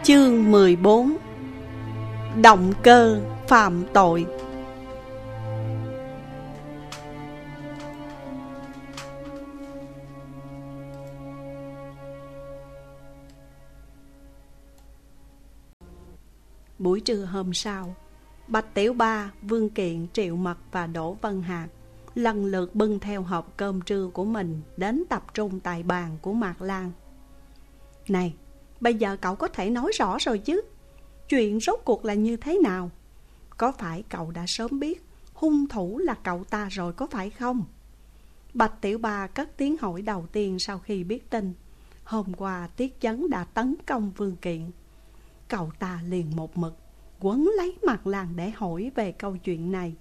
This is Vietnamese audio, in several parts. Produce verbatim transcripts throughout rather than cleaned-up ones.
Chương mười bốn. Động cơ phạm tội. Buổi trưa hôm sau, Bạch Tiểu Ba, Vương Kiện, Triệu Mật và Đỗ Vân Hạc lần lượt bưng theo hộp cơm trưa của mình đến tập trung tại bàn của Mạc Lan. Này, bây giờ cậu có thể nói rõ rồi chứ? Chuyện rốt cuộc là như thế nào? Có phải cậu đã sớm biết hung thủ là cậu ta rồi có phải không? Bạch Tiểu Ba cất tiếng hỏi đầu tiên sau khi biết tin. Hôm qua Tiết Chấn đã tấn công Vương Kiện. Cậu ta liền một mực quấn lấy Mạc Lan để hỏi về câu chuyện này.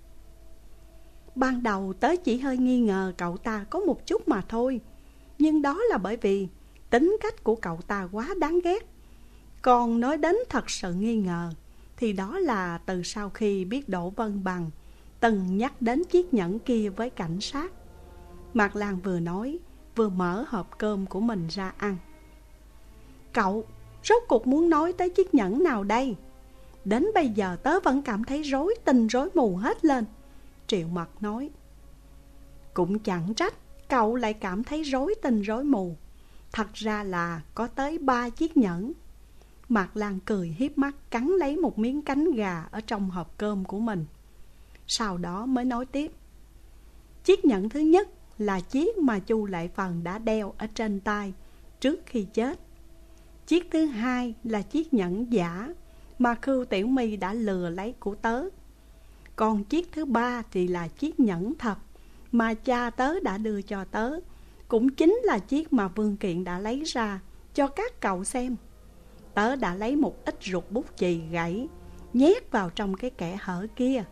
Ban đầu tớ chỉ hơi nghi ngờ cậu ta có một chút mà thôi. Nhưng đó là bởi vì tính cách của cậu ta quá đáng ghét. Còn nói đến thật sự nghi ngờ thì đó là từ sau khi biết Đỗ Vân Bằng từng nhắc đến chiếc nhẫn kia với cảnh sát. Mạc Lan vừa nói vừa mở hộp cơm của mình ra ăn. Cậu rốt cuộc muốn nói tới chiếc nhẫn nào đây? Đến bây giờ tớ vẫn cảm thấy rối tinh rối mù hết lên. Triệu Mật nói. Cũng chẳng trách cậu lại cảm thấy rối tinh rối mù. Thật ra là có tới ba chiếc nhẫn. Mạc Lan cười hiếp mắt cắn lấy một miếng cánh gà ở trong hộp cơm của mình. Sau đó mới nói tiếp. Chiếc nhẫn thứ nhất là chiếc mà Chu Lệ Phần đã đeo ở trên tay trước khi chết. Chiếc thứ hai là chiếc nhẫn giả mà Khưu Tiểu My đã lừa lấy của tớ. Còn chiếc thứ ba thì là chiếc nhẫn thật mà cha tớ đã đưa cho tớ. Cũng chính là chiếc mà Vương Kiện đã lấy ra cho các cậu xem. Tớ đã lấy một ít ruột bút chì gãy nhét vào trong cái kẽ hở kia.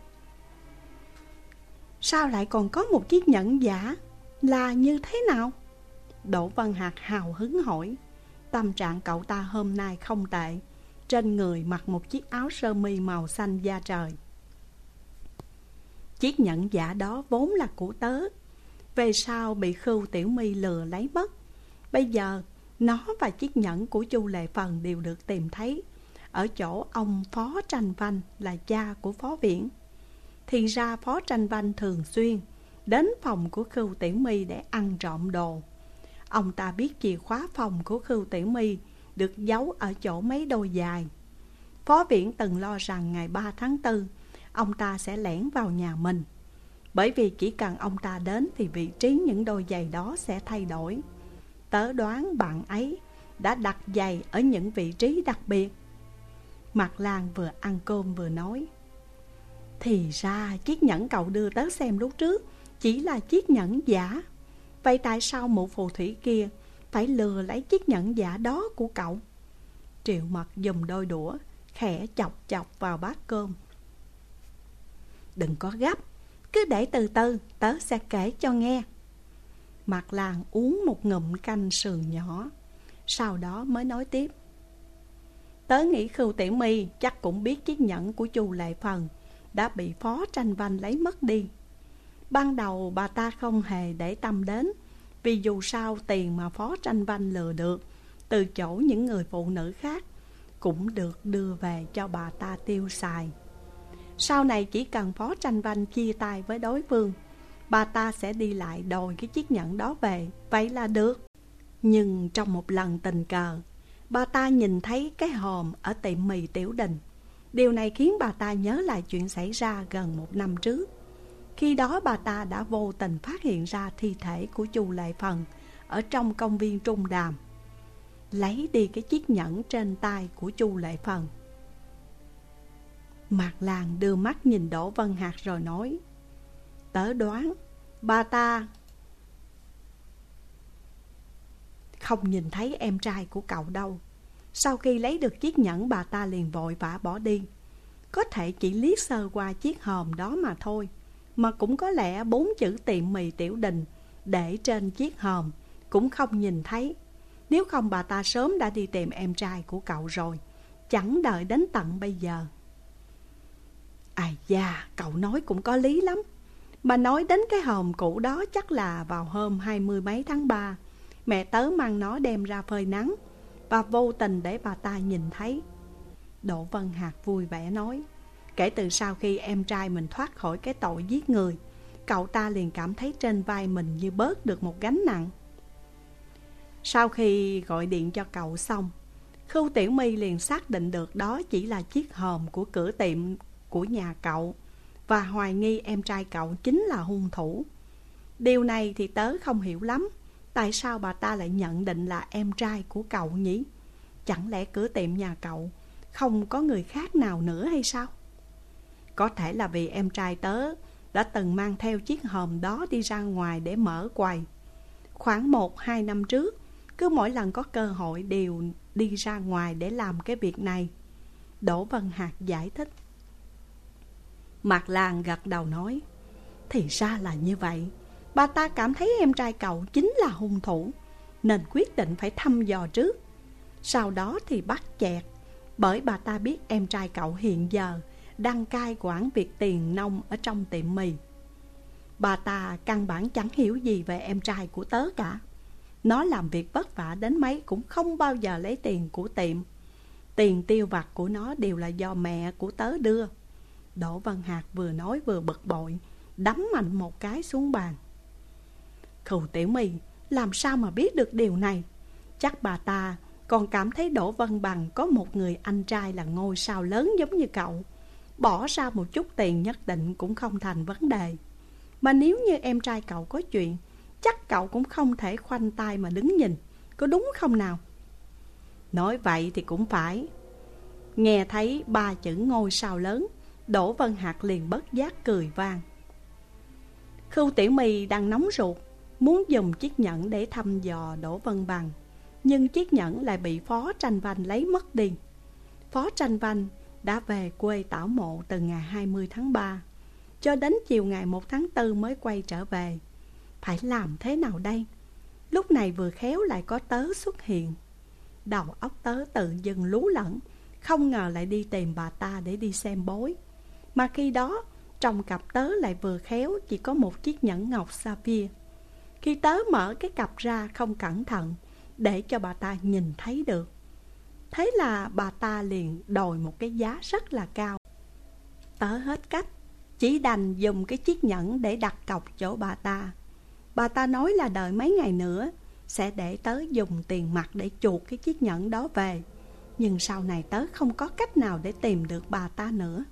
Sao lại còn có một chiếc nhẫn giả? Là như thế nào? Đỗ Vân Hạc hào hứng hỏi. Tâm trạng cậu ta hôm nay không tệ. Trên người mặc một chiếc áo sơ mi màu xanh da trời. Chiếc nhẫn giả đó vốn là của tớ. Về sau bị Khưu Tiểu My lừa lấy mất. Bây giờ nó và chiếc nhẫn của Chu Lệ Phần đều được tìm thấy ở chỗ ông Phó Tranh Vanh là cha của Phó Viễn. Thì ra Phó Tranh Vanh thường xuyên đến phòng của Khưu Tiểu My để ăn trộm đồ. Ông ta biết chìa khóa phòng của Khưu Tiểu My được giấu ở chỗ mấy đôi giày. Phó Viễn từng lo rằng ngày ba tháng tư ông ta sẽ lẻn vào nhà mình. Bởi vì chỉ cần ông ta đến thì vị trí những đôi giày đó sẽ thay đổi. Tớ đoán bạn ấy đã đặt giày ở những vị trí đặc biệt. Mạc Lan vừa ăn cơm vừa nói. Thì ra chiếc nhẫn cậu đưa tớ xem lúc trước chỉ là chiếc nhẫn giả. Vậy tại sao mụ phù thủy kia phải lừa lấy chiếc nhẫn giả đó của cậu? Triệu Mật dùng đôi đũa khẽ chọc chọc vào bát cơm. Đừng có gấp, cứ để từ từ tớ sẽ kể cho nghe. Mạc Lan uống một ngụm canh sườn nhỏ, sau đó mới nói tiếp. Tớ nghĩ Khưu Tiểu My chắc cũng biết chiếc nhẫn của Chu Lệ Phần đã bị Phó Tranh Vanh lấy mất đi. Ban đầu bà ta không hề để tâm đến, vì dù sao tiền mà Phó Tranh Vanh lừa được từ chỗ những người phụ nữ khác cũng được đưa về cho bà ta tiêu xài. Sau này chỉ cần Phó Tranh Vanh chia tay với đối phương, bà ta sẽ đi lại đòi cái chiếc nhẫn đó về, vậy là được. Nhưng trong một lần tình cờ, bà ta nhìn thấy cái hòm ở tiệm mì Tiểu Đình. Điều này khiến bà ta nhớ lại chuyện xảy ra gần một năm trước. Khi đó bà ta đã vô tình phát hiện ra thi thể của Chu Lệ Phần ở trong công viên Trung Đàm, lấy đi cái chiếc nhẫn trên tay của Chu Lệ Phần. Mạc Lan đưa mắt nhìn Đỗ Vân Hạc rồi nói. Tớ đoán bà ta không nhìn thấy em trai của cậu đâu. Sau khi lấy được chiếc nhẫn, bà ta liền vội vã bỏ đi. Có thể chỉ liếc sơ qua chiếc hòm đó mà thôi, mà cũng có lẽ bốn chữ tiệm mì Tiểu Đình để trên chiếc hòm cũng không nhìn thấy. Nếu không bà ta sớm đã đi tìm em trai của cậu rồi, chẳng đợi đến tận bây giờ. À da, cậu nói cũng có lý lắm. Mà nói đến cái hòm cũ đó, chắc là vào hôm hai mươi mấy tháng ba, mẹ tớ mang nó đem ra phơi nắng. và vô tình để bà ta nhìn thấy. Đỗ Vân Hạc vui vẻ nói, kể từ sau khi em trai mình thoát khỏi cái tội giết người, cậu ta liền cảm thấy trên vai mình như bớt được một gánh nặng. Sau khi gọi điện cho cậu xong, Khưu Tiểu My liền xác định được đó chỉ là chiếc hòm của cửa tiệm của nhà cậu, và hoài nghi em trai cậu chính là hung thủ. Điều này thì tớ không hiểu lắm, tại sao bà ta lại nhận định là em trai của cậu nhỉ? Chẳng lẽ cửa tiệm nhà cậu không có người khác nào nữa hay sao? Có thể là vì em trai tớ đã từng mang theo chiếc hòm đó đi ra ngoài để mở quầy. Khoảng một hai năm trước, cứ mỗi lần có cơ hội đều đi ra ngoài để làm cái việc này. Đỗ Vân Hạc giải thích. Mạc Lan gật đầu nói, thì ra là như vậy. Bà ta cảm thấy em trai cậu chính là hung thủ, nên quyết định phải thăm dò trước, sau đó thì bắt chẹt. Bởi bà ta biết em trai cậu hiện giờ đang cai quản việc tiền nông ở trong tiệm mì. Bà ta căn bản chẳng hiểu gì về em trai của tớ cả. Nó làm việc vất vả đến mấy cũng không bao giờ lấy tiền của tiệm. Tiền tiêu vặt của nó đều là do mẹ của tớ đưa. Đỗ Vân Hạc vừa nói vừa bực bội, đấm mạnh một cái xuống bàn. Khưu Tiểu My làm sao mà biết được điều này? Chắc bà ta còn cảm thấy Đỗ Vân Bằng có một người anh trai là ngôi sao lớn giống như cậu, bỏ ra một chút tiền nhất định cũng không thành vấn đề. Mà nếu như em trai cậu có chuyện, chắc cậu cũng không thể khoanh tay mà đứng nhìn, có đúng không nào? Nói vậy thì cũng phải. Nghe thấy ba chữ ngôi sao lớn, Đỗ Vân Hạc liền bất giác cười vang. Khưu Tiểu My đang nóng ruột, muốn dùng chiếc nhẫn để thăm dò Đỗ Vân Bằng, nhưng chiếc nhẫn lại bị Phó Tranh Vanh lấy mất đi. Phó Tranh Vanh đã về quê tảo mộ từ ngày hai mươi tháng ba, cho đến chiều ngày một tháng tư mới quay trở về. Phải làm thế nào đây? Lúc này vừa khéo lại có tớ xuất hiện. Đầu óc tớ tự dưng lú lẫn, không ngờ lại đi tìm bà ta để đi xem bói. Mà khi đó trong cặp tớ lại vừa khéo chỉ có một chiếc nhẫn ngọc sapphire. Khi tớ mở cái cặp ra không cẩn thận, để cho bà ta nhìn thấy được. Thế là bà ta liền đòi một cái giá rất là cao. Tớ hết cách, chỉ đành dùng cái chiếc nhẫn để đặt cọc chỗ bà ta. Bà ta nói là đợi mấy ngày nữa sẽ để tớ dùng tiền mặt để chuộc cái chiếc nhẫn đó về. Nhưng sau này tớ không có cách nào để tìm được bà ta nữa.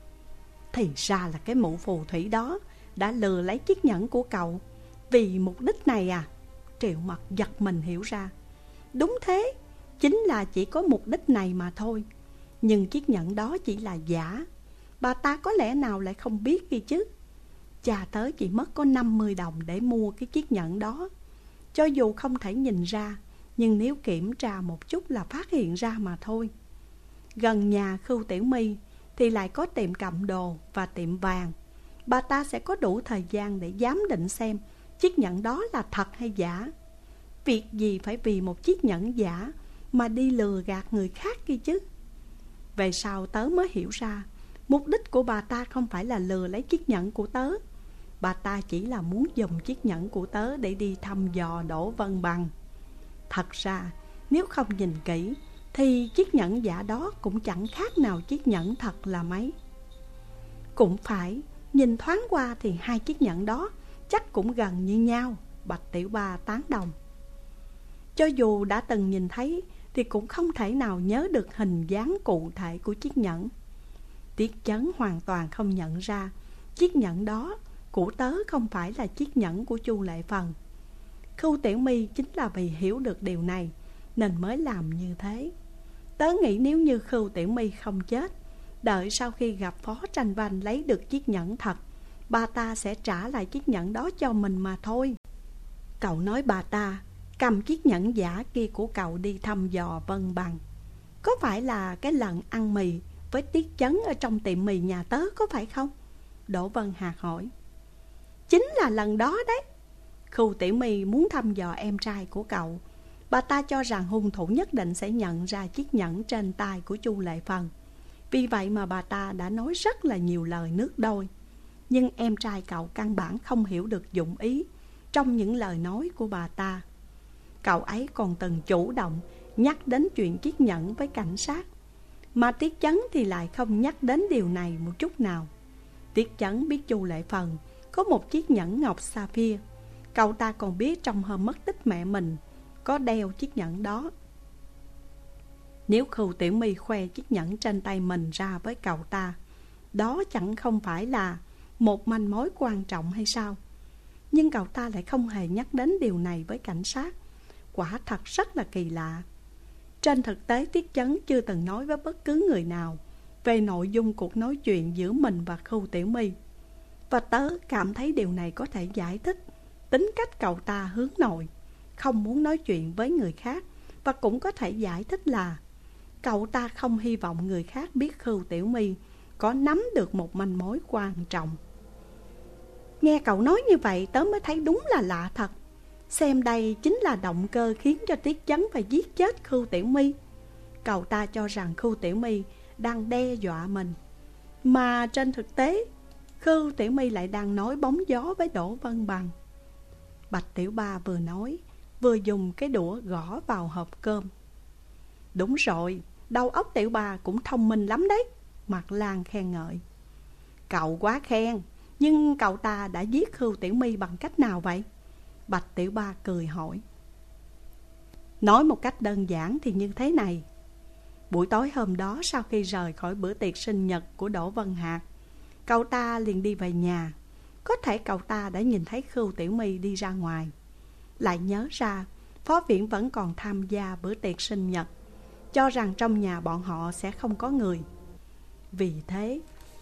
Thì ra là cái mụ phù thủy đó đã lừa lấy chiếc nhẫn của cậu vì mục đích này à? Triệu Mật giật mình hiểu ra. Đúng thế, chính là chỉ có mục đích này mà thôi. Nhưng chiếc nhẫn đó chỉ là giả. Bà ta có lẽ nào lại không biết gì chứ? Cha tớ chỉ mất có năm mươi đồng để mua cái chiếc nhẫn đó. Cho dù không thể nhìn ra, nhưng nếu kiểm tra một chút là phát hiện ra mà thôi. Gần nhà Khưu Tiểu My thì lại có tiệm cầm đồ và tiệm vàng. Bà ta sẽ có đủ thời gian để giám định xem chiếc nhẫn đó là thật hay giả. Việc gì phải vì một chiếc nhẫn giả mà đi lừa gạt người khác kia chứ? Về sau tớ mới hiểu ra, mục đích của bà ta không phải là lừa lấy chiếc nhẫn của tớ. Bà ta chỉ là muốn dùng chiếc nhẫn của tớ để đi thăm dò Đỗ Vân Bằng. Thật ra, nếu không nhìn kỹ thì chiếc nhẫn giả đó cũng chẳng khác nào chiếc nhẫn thật là mấy. Cũng phải, nhìn thoáng qua thì hai chiếc nhẫn đó chắc cũng gần như nhau, Bạch Tiểu Ba tán đồng. Cho dù đã từng nhìn thấy thì cũng không thể nào nhớ được hình dáng cụ thể của chiếc nhẫn. Tiết Chấn hoàn toàn không nhận ra chiếc nhẫn đó của tớ không phải là chiếc nhẫn của Chu Lệ Phần. Khưu Tiểu My chính là vì hiểu được điều này nên mới làm như thế. Tớ nghĩ nếu như Khưu Tiểu My không chết, đợi sau khi gặp Phó Tranh Vanh lấy được chiếc nhẫn thật, bà ta sẽ trả lại chiếc nhẫn đó cho mình mà thôi. Cậu nói bà ta cầm chiếc nhẫn giả kia của cậu đi thăm dò Vân Bằng, có phải là cái lần ăn mì với Tiết Chấn ở trong tiệm mì nhà tớ có phải không? Đỗ Vân Hạc hỏi. Chính là lần đó đấy. Khưu Tiểu My muốn thăm dò em trai của cậu. Bà ta cho rằng hung thủ nhất định sẽ nhận ra chiếc nhẫn trên tay của Chu Lệ Phần. Vì vậy mà bà ta đã nói rất là nhiều lời nước đôi. Nhưng em trai cậu căn bản không hiểu được dụng ý trong những lời nói của bà ta. Cậu ấy còn từng chủ động nhắc đến chuyện chiếc nhẫn với cảnh sát, mà Tiết Chấn thì lại không nhắc đến điều này một chút nào. Tiết Chấn biết Chu Lệ Phần có một chiếc nhẫn ngọc sapphire. Cậu ta còn biết trong hôm mất tích mẹ mình có đeo chiếc nhẫn đó. Nếu Khưu Tiểu My khoe chiếc nhẫn trên tay mình ra với cậu ta, đó chẳng không phải là một manh mối quan trọng hay sao? Nhưng cậu ta lại không hề nhắc đến điều này với cảnh sát. Quả thật rất là kỳ lạ. Trên thực tế, Tiết Chấn chưa từng nói với bất cứ người nào về nội dung cuộc nói chuyện giữa mình và Khưu Tiểu My. Và tớ cảm thấy điều này có thể giải thích tính cách cậu ta hướng nội, không muốn nói chuyện với người khác. Và cũng có thể giải thích là cậu ta không hy vọng người khác biết Khưu Tiểu My có nắm được một manh mối quan trọng. Nghe cậu nói như vậy, tớ mới thấy đúng là lạ thật. Xem đây chính là động cơ khiến cho Tiết Chấn phải giết chết Khưu Tiểu My. Cậu ta cho rằng Khưu Tiểu My đang đe dọa mình, mà trên thực tế Khưu Tiểu My lại đang nói bóng gió với Đỗ Vân Bằng. Bạch Tiểu Ba vừa nói vừa dùng cái đũa gõ vào hộp cơm. Đúng rồi, đầu óc Tiểu Ba cũng thông minh lắm đấy, Mạc Lan khen ngợi. Cậu quá khen, nhưng cậu ta đã giết Khưu Tiểu My bằng cách nào vậy? Bạch Tiểu Ba cười hỏi. Nói một cách đơn giản thì như thế này. Buổi tối hôm đó, sau khi rời khỏi bữa tiệc sinh nhật của Đỗ Vân Hạc, cậu ta liền đi về nhà. Có thể cậu ta đã nhìn thấy Khưu Tiểu My đi ra ngoài, lại nhớ ra Phó Viễn vẫn còn tham gia bữa tiệc sinh nhật, cho rằng trong nhà bọn họ sẽ không có người. Vì thế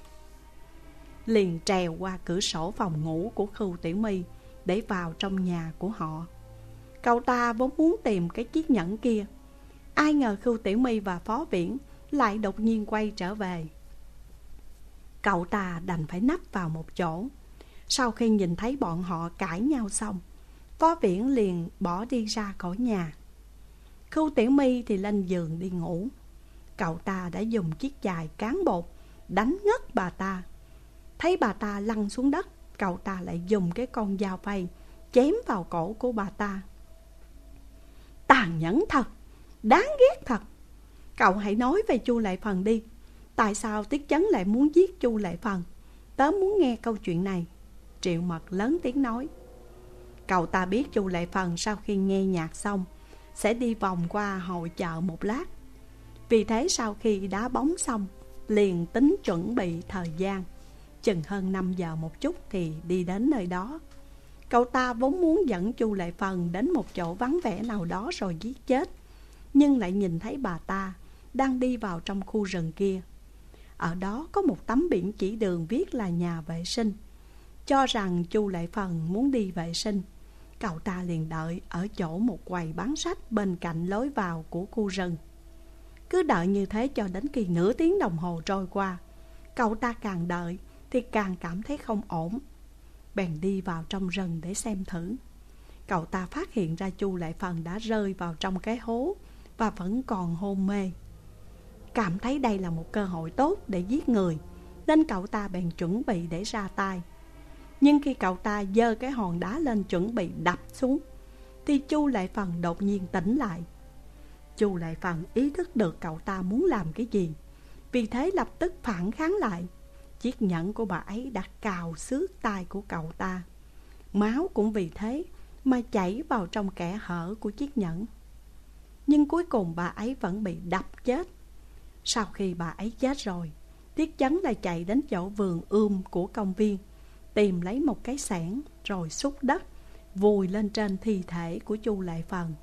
liền trèo qua cửa sổ phòng ngủ của Khưu Tiểu My để vào trong nhà của họ. Cậu ta vốn muốn tìm cái chiếc nhẫn kia. Ai ngờ Khưu Tiểu My và Phó Viễn lại đột nhiên quay trở về. Cậu ta đành phải nấp vào một chỗ. Sau khi nhìn thấy bọn họ cãi nhau xong, Phó Viễn liền bỏ đi ra khỏi nhà. Khưu Tiểu My thì lên giường đi ngủ. Cậu ta đã dùng chiếc chài cán bột đánh ngất bà ta. Thấy bà ta lăn xuống đất, cậu ta lại dùng cái con dao phay chém vào cổ của bà ta. Tàn nhẫn thật, đáng ghét thật. Cậu hãy nói về Chu Lệ Phần đi. Tại sao Tiết Chấn lại muốn giết Chu Lệ Phần? Tớ muốn nghe câu chuyện này. Triệu Mật lớn tiếng nói. Cậu ta biết Chu Lệ Phần sau khi nghe nhạc xong sẽ đi vòng qua hội chợ một lát. Vì thế sau khi đá bóng xong, liền tính chuẩn bị thời gian. Chừng hơn năm giờ một chút thì đi đến nơi đó. Cậu ta vốn muốn dẫn Chu Lệ Phần đến một chỗ vắng vẻ nào đó rồi giết chết, nhưng lại nhìn thấy bà ta đang đi vào trong khu rừng kia. Ở đó có một tấm biển chỉ đường viết là nhà vệ sinh. Cho rằng Chu Lệ Phần muốn đi vệ sinh, cậu ta liền đợi ở chỗ một quầy bán sách bên cạnh lối vào của khu rừng. Cứ đợi như thế cho đến khi nửa tiếng đồng hồ trôi qua. Cậu ta càng đợi thì càng cảm thấy không ổn, bèn đi vào trong rừng để xem thử. Cậu ta phát hiện ra Chu Lệ Phần đã rơi vào trong cái hố và vẫn còn hôn mê. Cảm thấy đây là một cơ hội tốt để giết người, nên cậu ta bèn chuẩn bị để ra tay. Nhưng khi cậu ta giơ cái hòn đá lên chuẩn bị đập xuống, thì Chu Lệ Phần đột nhiên tỉnh lại. Chu Lệ Phần ý thức được cậu ta muốn làm cái gì, vì thế lập tức phản kháng lại. Chiếc nhẫn của bà ấy đã cào xước tay của cậu ta. Máu cũng vì thế mà chảy vào trong kẽ hở của chiếc nhẫn. Nhưng cuối cùng bà ấy vẫn bị đập chết. Sau khi bà ấy chết rồi, Tiết Chấn lại chạy đến chỗ vườn ươm của công viên, tìm lấy một cái xẻng rồi xúc đất vùi lên trên thi thể của Chu Lệ Phần.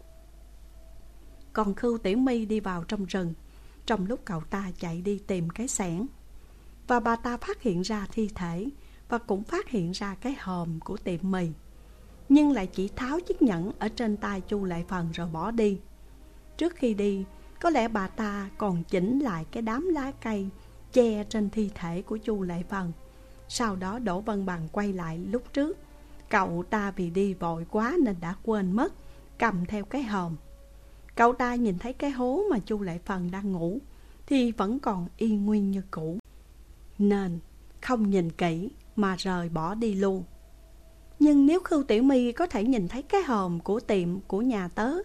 Còn Khưu Tiểu My đi vào trong rừng trong lúc cậu ta chạy đi tìm cái xẻng, và bà ta phát hiện ra thi thể và cũng phát hiện ra cái hòm của tiệm mì, nhưng lại chỉ tháo chiếc nhẫn ở trên tay Chu Lệ Phần rồi bỏ đi. Trước khi đi, có lẽ bà ta còn chỉnh lại cái đám lá cây che trên thi thể của Chu Lệ Phần. Sau đó Đỗ Vân Bằng quay lại lúc trước. Cậu ta vì đi vội quá nên đã quên mất cầm theo cái hòm. Cậu ta nhìn thấy cái hố mà Chu Lệ Phần đang ngủ thì vẫn còn y nguyên như cũ, nên không nhìn kỹ mà rời bỏ đi luôn. Nhưng nếu Khưu Tiểu My có thể nhìn thấy cái hòm của tiệm của nhà tớ,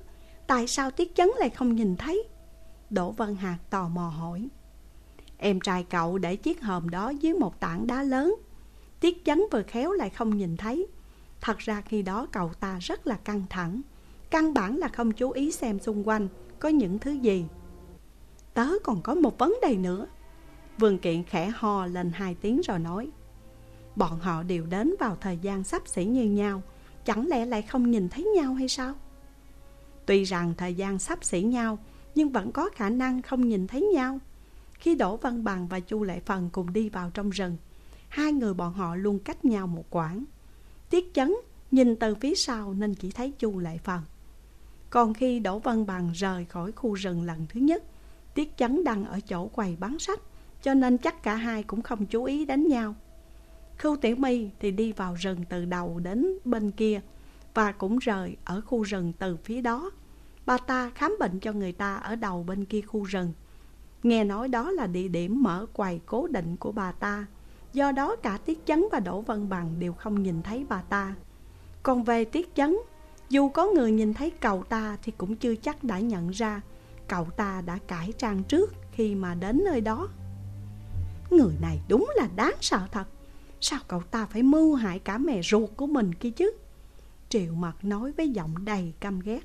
Tại sao Tiết Chấn lại không nhìn thấy? Đỗ Văn Hạc tò mò hỏi. Em trai cậu để chiếc hòm đó dưới một tảng đá lớn. Tiết Chấn vừa khéo lại không nhìn thấy. Thật ra khi đó cậu ta rất là căng thẳng, căn bản là không chú ý xem xung quanh có những thứ gì. Tớ còn có một vấn đề nữa. Vương Kiện khẽ ho lên hai tiếng rồi nói. Bọn họ đều đến vào thời gian xấp xỉ như nhau, chẳng lẽ lại không nhìn thấy nhau hay sao? Tuy rằng thời gian xấp xỉ nhau, nhưng vẫn có khả năng không nhìn thấy nhau. Khi Đỗ Văn Bằng và Chu Lệ Phần cùng đi vào trong rừng, hai người bọn họ luôn cách nhau một quãng. Tiết Chấn nhìn từ phía sau nên chỉ thấy Chu Lệ Phần. Còn khi Đỗ Văn Bằng rời khỏi khu rừng lần thứ nhất, Tiết Chấn đang ở chỗ quầy bán sách, cho nên chắc cả hai cũng không chú ý đến nhau. Khưu Tiểu My thì đi vào rừng từ đầu đến bên kia, và cũng rời ở khu rừng từ phía đó. Bà ta khám bệnh cho người ta ở đầu bên kia khu rừng. Nghe nói đó là địa điểm mở quầy cố định của bà ta, do đó cả Tiết Chấn và Đỗ Văn Bằng đều không nhìn thấy bà ta. Còn về Tiết Chấn, dù có người nhìn thấy cậu ta thì cũng chưa chắc đã nhận ra cậu ta đã cải trang trước khi mà đến nơi đó. Người này đúng là đáng sợ thật. Sao cậu ta phải mưu hại cả mẹ ruột của mình kia chứ? Triệu Mật nói với giọng đầy căm ghét.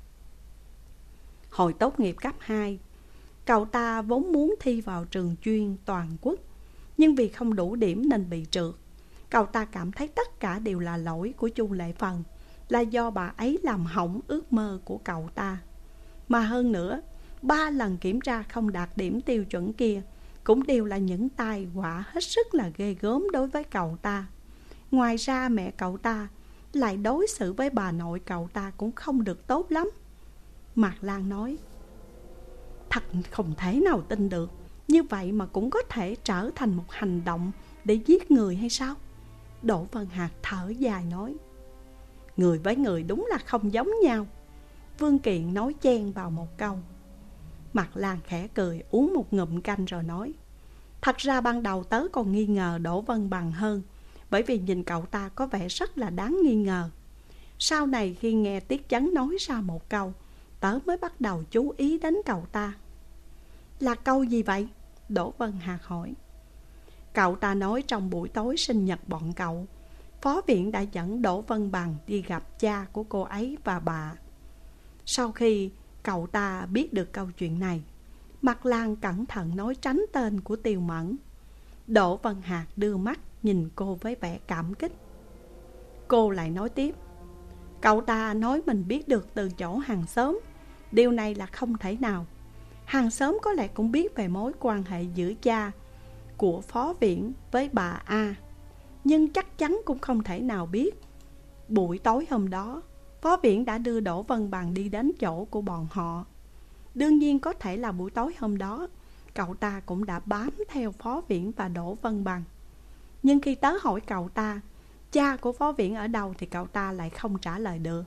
Hồi tốt nghiệp cấp hai, cậu ta vốn muốn thi vào trường chuyên toàn quốc, nhưng vì không đủ điểm nên bị trượt. Cậu ta cảm thấy tất cả đều là lỗi của Chu Lệ Phần, là do bà ấy làm hỏng ước mơ của cậu ta. Mà hơn nữa, ba lần kiểm tra không đạt điểm tiêu chuẩn kia cũng đều là những tai họa hết sức là ghê gớm đối với cậu ta. Ngoài ra mẹ cậu ta lại đối xử với bà nội cậu ta cũng không được tốt lắm. Mạc Lan nói, thật không thể nào tin được, như vậy mà cũng có thể trở thành một hành động để giết người hay sao? Đỗ Văn Hạc thở dài nói, người với người đúng là không giống nhau. Vương Kiện nói chen vào một câu. Mạc Lan khẽ cười uống một ngụm canh rồi nói, thật ra ban đầu tớ còn nghi ngờ Đỗ Văn Bằng hơn, bởi vì nhìn cậu ta có vẻ rất là đáng nghi ngờ. Sau này khi nghe Tiết Chấn nói ra một câu, tớ mới bắt đầu chú ý đến cậu ta. Là câu gì vậy? Đỗ Văn Hạc hỏi. Cậu ta nói trong buổi tối sinh nhật bọn cậu, phó viện đã dẫn Đỗ Văn Bằng đi gặp cha của cô ấy và bà. Sau khi cậu ta biết được câu chuyện này, Mạc Lan cẩn thận nói tránh tên của Tiêu Mẫn. Đỗ Văn Hạc đưa mắt nhìn cô với vẻ cảm kích. Cô lại nói tiếp, cậu ta nói mình biết được từ chỗ hàng xóm. Điều này là không thể nào. Hàng xóm có lẽ cũng biết về mối quan hệ giữa cha của phó viện với bà A, nhưng chắc chắn cũng không thể nào biết buổi tối hôm đó phó viện đã đưa Đỗ Văn Bằng đi đến chỗ của bọn họ. Đương nhiên có thể là buổi tối hôm đó cậu ta cũng đã bám theo phó viện và Đỗ Văn Bằng. Nhưng khi tớ hỏi cậu ta cha của phó viện ở đâu thì cậu ta lại không trả lời được.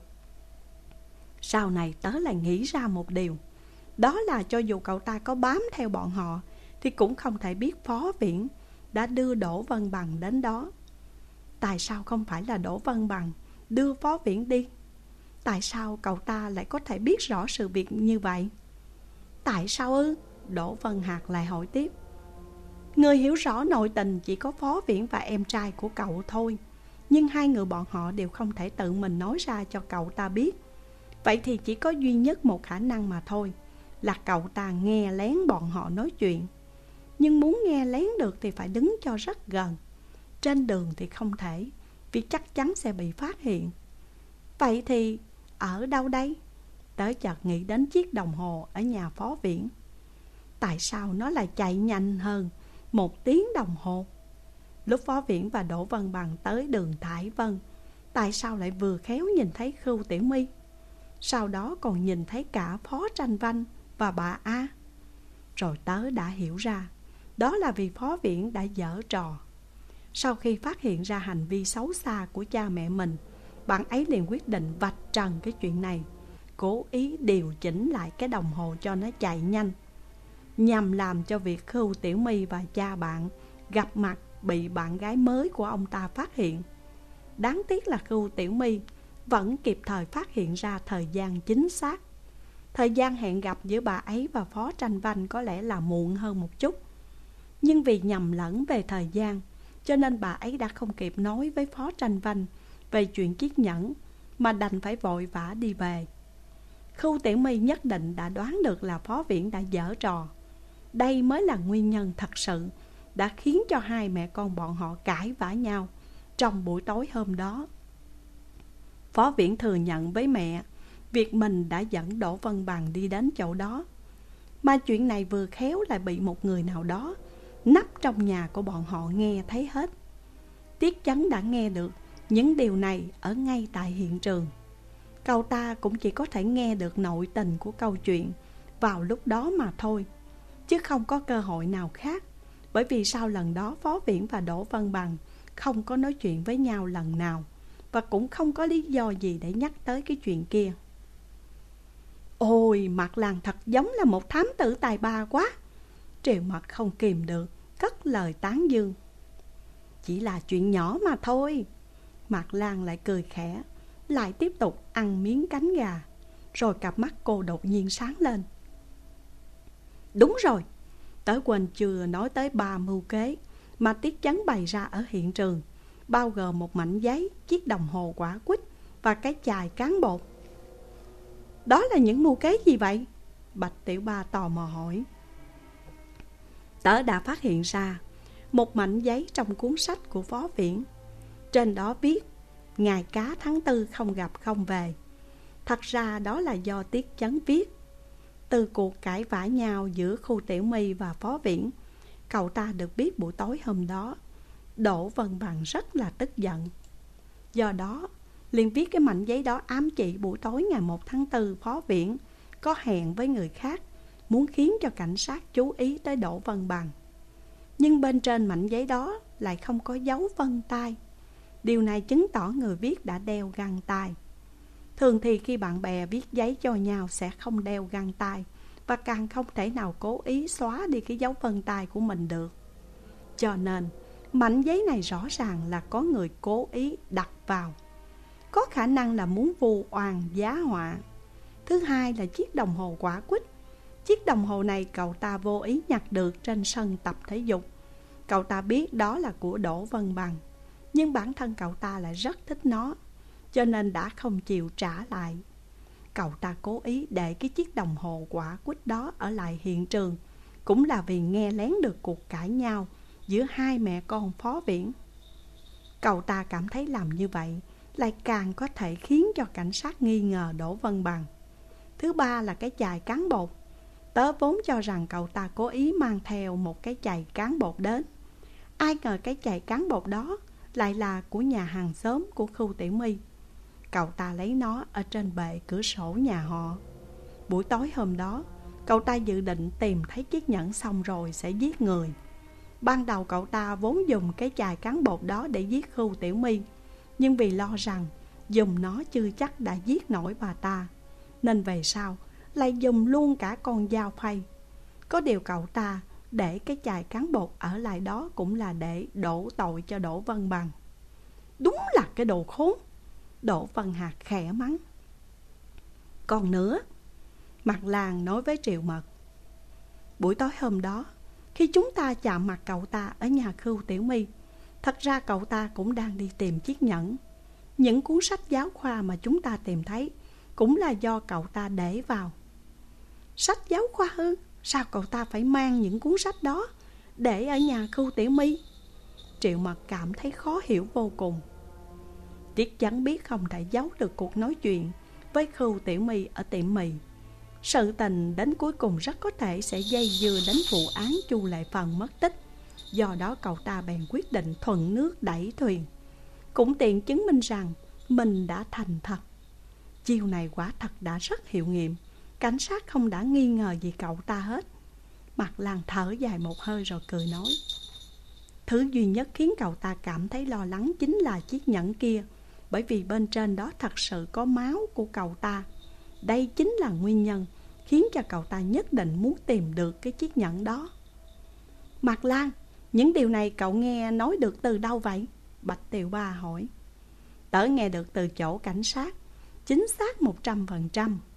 Sau này tớ lại nghĩ ra một điều, đó là cho dù cậu ta có bám theo bọn họ thì cũng không thể biết phó viện đã đưa Đỗ Văn Bằng đến đó. Tại sao không phải là Đỗ Văn Bằng đưa phó viện đi? Tại sao cậu ta lại có thể biết rõ sự việc như vậy? Tại sao ư? Đỗ Văn Hạc lại hỏi tiếp. Người hiểu rõ nội tình chỉ có phó viện và em trai của cậu thôi, nhưng hai người bọn họ đều không thể tự mình nói ra cho cậu ta biết. Vậy thì chỉ có duy nhất một khả năng mà thôi, là cậu ta nghe lén bọn họ nói chuyện. Nhưng muốn nghe lén được thì phải đứng cho rất gần. Trên đường thì không thể, vì chắc chắn sẽ bị phát hiện. Vậy thì ở đâu đây? Tớ chợt nghĩ đến chiếc đồng hồ ở nhà phó viện. Tại sao nó lại chạy nhanh hơn một tiếng đồng hồ? Lúc phó viện và Đỗ Văn Bằng tới đường Thải Vân, tại sao lại vừa khéo nhìn thấy Khưu Tiểu My? Sau đó còn nhìn thấy cả Phó Tranh Vanh và bà A. Rồi tớ đã hiểu ra, đó là vì phó viện đã giở trò. Sau khi phát hiện ra hành vi xấu xa của cha mẹ mình, bạn ấy liền quyết định vạch trần cái chuyện này, cố ý điều chỉnh lại cái đồng hồ cho nó chạy nhanh, nhằm làm cho việc Khưu Tiểu My và cha bạn gặp mặt bị bạn gái mới của ông ta phát hiện. Đáng tiếc là Khưu Tiểu My vẫn kịp thời phát hiện ra thời gian chính xác. Thời gian hẹn gặp giữa bà ấy và Phó Tranh Vanh có lẽ là muộn hơn một chút. Nhưng vì nhầm lẫn về thời gian, cho nên bà ấy đã không kịp nói với Phó Tranh Vanh về chuyện chiếc nhẫn, mà đành phải vội vã đi về. Khưu Tiểu My nhất định đã đoán được là Phó Viễn đã giở trò. Đây mới là nguyên nhân thật sự đã khiến cho hai mẹ con bọn họ cãi vã nhau trong buổi tối hôm đó. Phó Viễn thừa nhận với mẹ việc mình đã dẫn Đỗ Vân Bằng đi đến chỗ đó, mà chuyện này vừa khéo lại bị một người nào đó nấp trong nhà của bọn họ nghe thấy hết. Tiết Chấn đã nghe được những điều này ở ngay tại hiện trường. Cậu ta cũng chỉ có thể nghe được nội tình của câu chuyện vào lúc đó mà thôi, chứ không có cơ hội nào khác. Bởi vì sau lần đó Phó Viễn và Đỗ Vân Bằng không có nói chuyện với nhau lần nào, và cũng không có lý do gì để nhắc tới cái chuyện kia. Ôi, Mạc Lan thật giống là một thám tử tài ba quá. Triệu Mật không kìm được cất lời tán dương. Chỉ là chuyện nhỏ mà thôi. Mạc Lan lại cười khẽ, lại tiếp tục ăn miếng cánh gà. Rồi cặp mắt cô đột nhiên sáng lên. Đúng rồi, tớ quên chưa nói tới ba mưu kế mà Tiết Chấn bày ra ở hiện trường, bao gồm một mảnh giấy, chiếc đồng hồ quả quýt và cái chài cán bột. Đó là những mưu kế gì vậy? Bạch Tiểu Ba tò mò hỏi. Tớ đã phát hiện ra một mảnh giấy trong cuốn sách của Phó Viễn. Trên đó viết ngày cá tháng tư không gặp không về. Thật ra đó là do Tiết Chấn viết. Từ cuộc cãi vã nhau giữa Khưu Tiểu My và Phó Viễn, cậu ta được biết buổi tối hôm đó Đỗ Vân Bằng rất là tức giận. Do đó liền viết cái mảnh giấy đó ám chỉ buổi tối ngày một tháng tư Phó Viễn có hẹn với người khác, muốn khiến cho cảnh sát chú ý tới Đỗ Vân Bằng. Nhưng bên trên mảnh giấy đó lại không có dấu vân tay. Điều này chứng tỏ người viết đã đeo găng tay. Thường thì khi bạn bè viết giấy cho nhau sẽ không đeo găng tay, và càng không thể nào cố ý xóa đi cái dấu vân tay của mình được. Cho nên mảnh giấy này rõ ràng là có người cố ý đặt vào. Có khả năng là muốn vu oan giá họa. Thứ hai là chiếc đồng hồ quả quýt. Chiếc đồng hồ này cậu ta vô ý nhặt được trên sân tập thể dục. Cậu ta biết đó là của Đỗ Vân Bằng, nhưng bản thân cậu ta lại rất thích nó, cho nên đã không chịu trả lại. Cậu ta cố ý để cái chiếc đồng hồ quả quýt đó ở lại hiện trường, cũng là vì nghe lén được cuộc cãi nhau giữa hai mẹ con Phó Viễn. Cậu ta cảm thấy làm như vậy lại càng có thể khiến cho cảnh sát nghi ngờ Đỗ Vân Bằng. Thứ ba là cái chài cán bột. Tớ vốn cho rằng cậu ta cố ý mang theo một cái chày cán bột đến. Ai ngờ cái chày cán bột đó lại là của nhà hàng xóm của Khưu Tiểu My. Cậu ta lấy nó ở trên bệ cửa sổ nhà họ. Buổi tối hôm đó, cậu ta dự định tìm thấy chiếc nhẫn xong rồi sẽ giết người. Ban đầu cậu ta vốn dùng cái chài cán bột đó để giết Khưu Tiểu My, nhưng vì lo rằng dùng nó chưa chắc đã giết nổi bà ta, nên về sau lại dùng luôn cả con dao phay. Có điều cậu ta để cái chài cán bột ở lại đó cũng là để đổ tội cho Đỗ Vân Bằng. Đúng là cái đồ khốn. Đỗ Vân Hạc khẽ mắng. Còn nữa, Mạc Lan nói với Triệu Mật, buổi tối hôm đó khi chúng ta chạm mặt cậu ta ở nhà Khưu Tiểu My, thật ra cậu ta cũng đang đi tìm chiếc nhẫn. Những cuốn sách giáo khoa mà chúng ta tìm thấy cũng là do cậu ta để vào. Sách giáo khoa ư? Sao cậu ta phải mang những cuốn sách đó để ở nhà Khưu Tiểu My? Triệu Mật cảm thấy khó hiểu vô cùng. Tiết Chấn biết không thể giấu được cuộc nói chuyện với Khưu Tiểu My ở tiệm mì. Sự tình đến cuối cùng rất có thể sẽ dây dưa đến vụ án Chu Lệ Phần mất tích. Do đó cậu ta bèn quyết định thuận nước đẩy thuyền, cũng tiện chứng minh rằng mình đã thành thật. Chiêu này quả thật đã rất hiệu nghiệm. Cảnh sát không đã nghi ngờ gì cậu ta hết. Mạc Lan thở dài một hơi rồi cười nói, thứ duy nhất khiến cậu ta cảm thấy lo lắng chính là chiếc nhẫn kia, bởi vì bên trên đó thật sự có máu của cậu ta. Đây chính là nguyên nhân khiến cho cậu ta nhất định muốn tìm được cái chiếc nhẫn đó. Mạc Lan, những điều này cậu nghe nói được từ đâu vậy? Bạch Tiểu Ba hỏi. Tớ nghe được từ chỗ cảnh sát, chính xác một trăm phần trăm.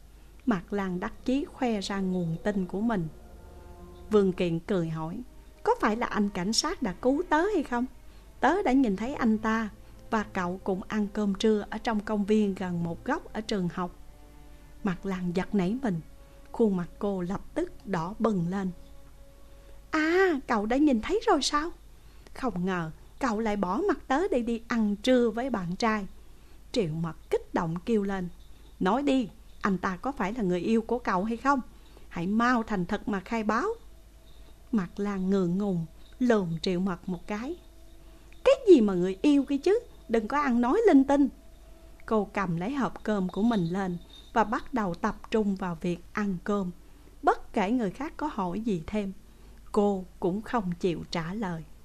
Mạc Lan đắc chí khoe ra nguồn tin của mình. Vương Kiện cười hỏi, có phải là anh cảnh sát đã cứu tớ hay không? Tớ đã nhìn thấy anh ta và cậu cùng ăn cơm trưa ở trong công viên gần một góc ở trường học. Mạc Lan giật nảy mình, khuôn mặt cô lập tức đỏ bừng lên. À, cậu đã nhìn thấy rồi sao? Không ngờ cậu lại bỏ mặc tớ để đi ăn trưa với bạn trai. Triệu Mật kích động kêu lên, nói đi, anh ta có phải là người yêu của cậu hay không? Hãy mau thành thật mà khai báo. Mạc Lan ngượng ngùng lườm Triệu Mật một cái. Cái gì mà người yêu kia chứ, đừng có ăn nói linh tinh. Cô cầm lấy hộp cơm của mình lên và bắt đầu tập trung vào việc ăn cơm. Bất kể người khác có hỏi gì thêm, cô cũng không chịu trả lời.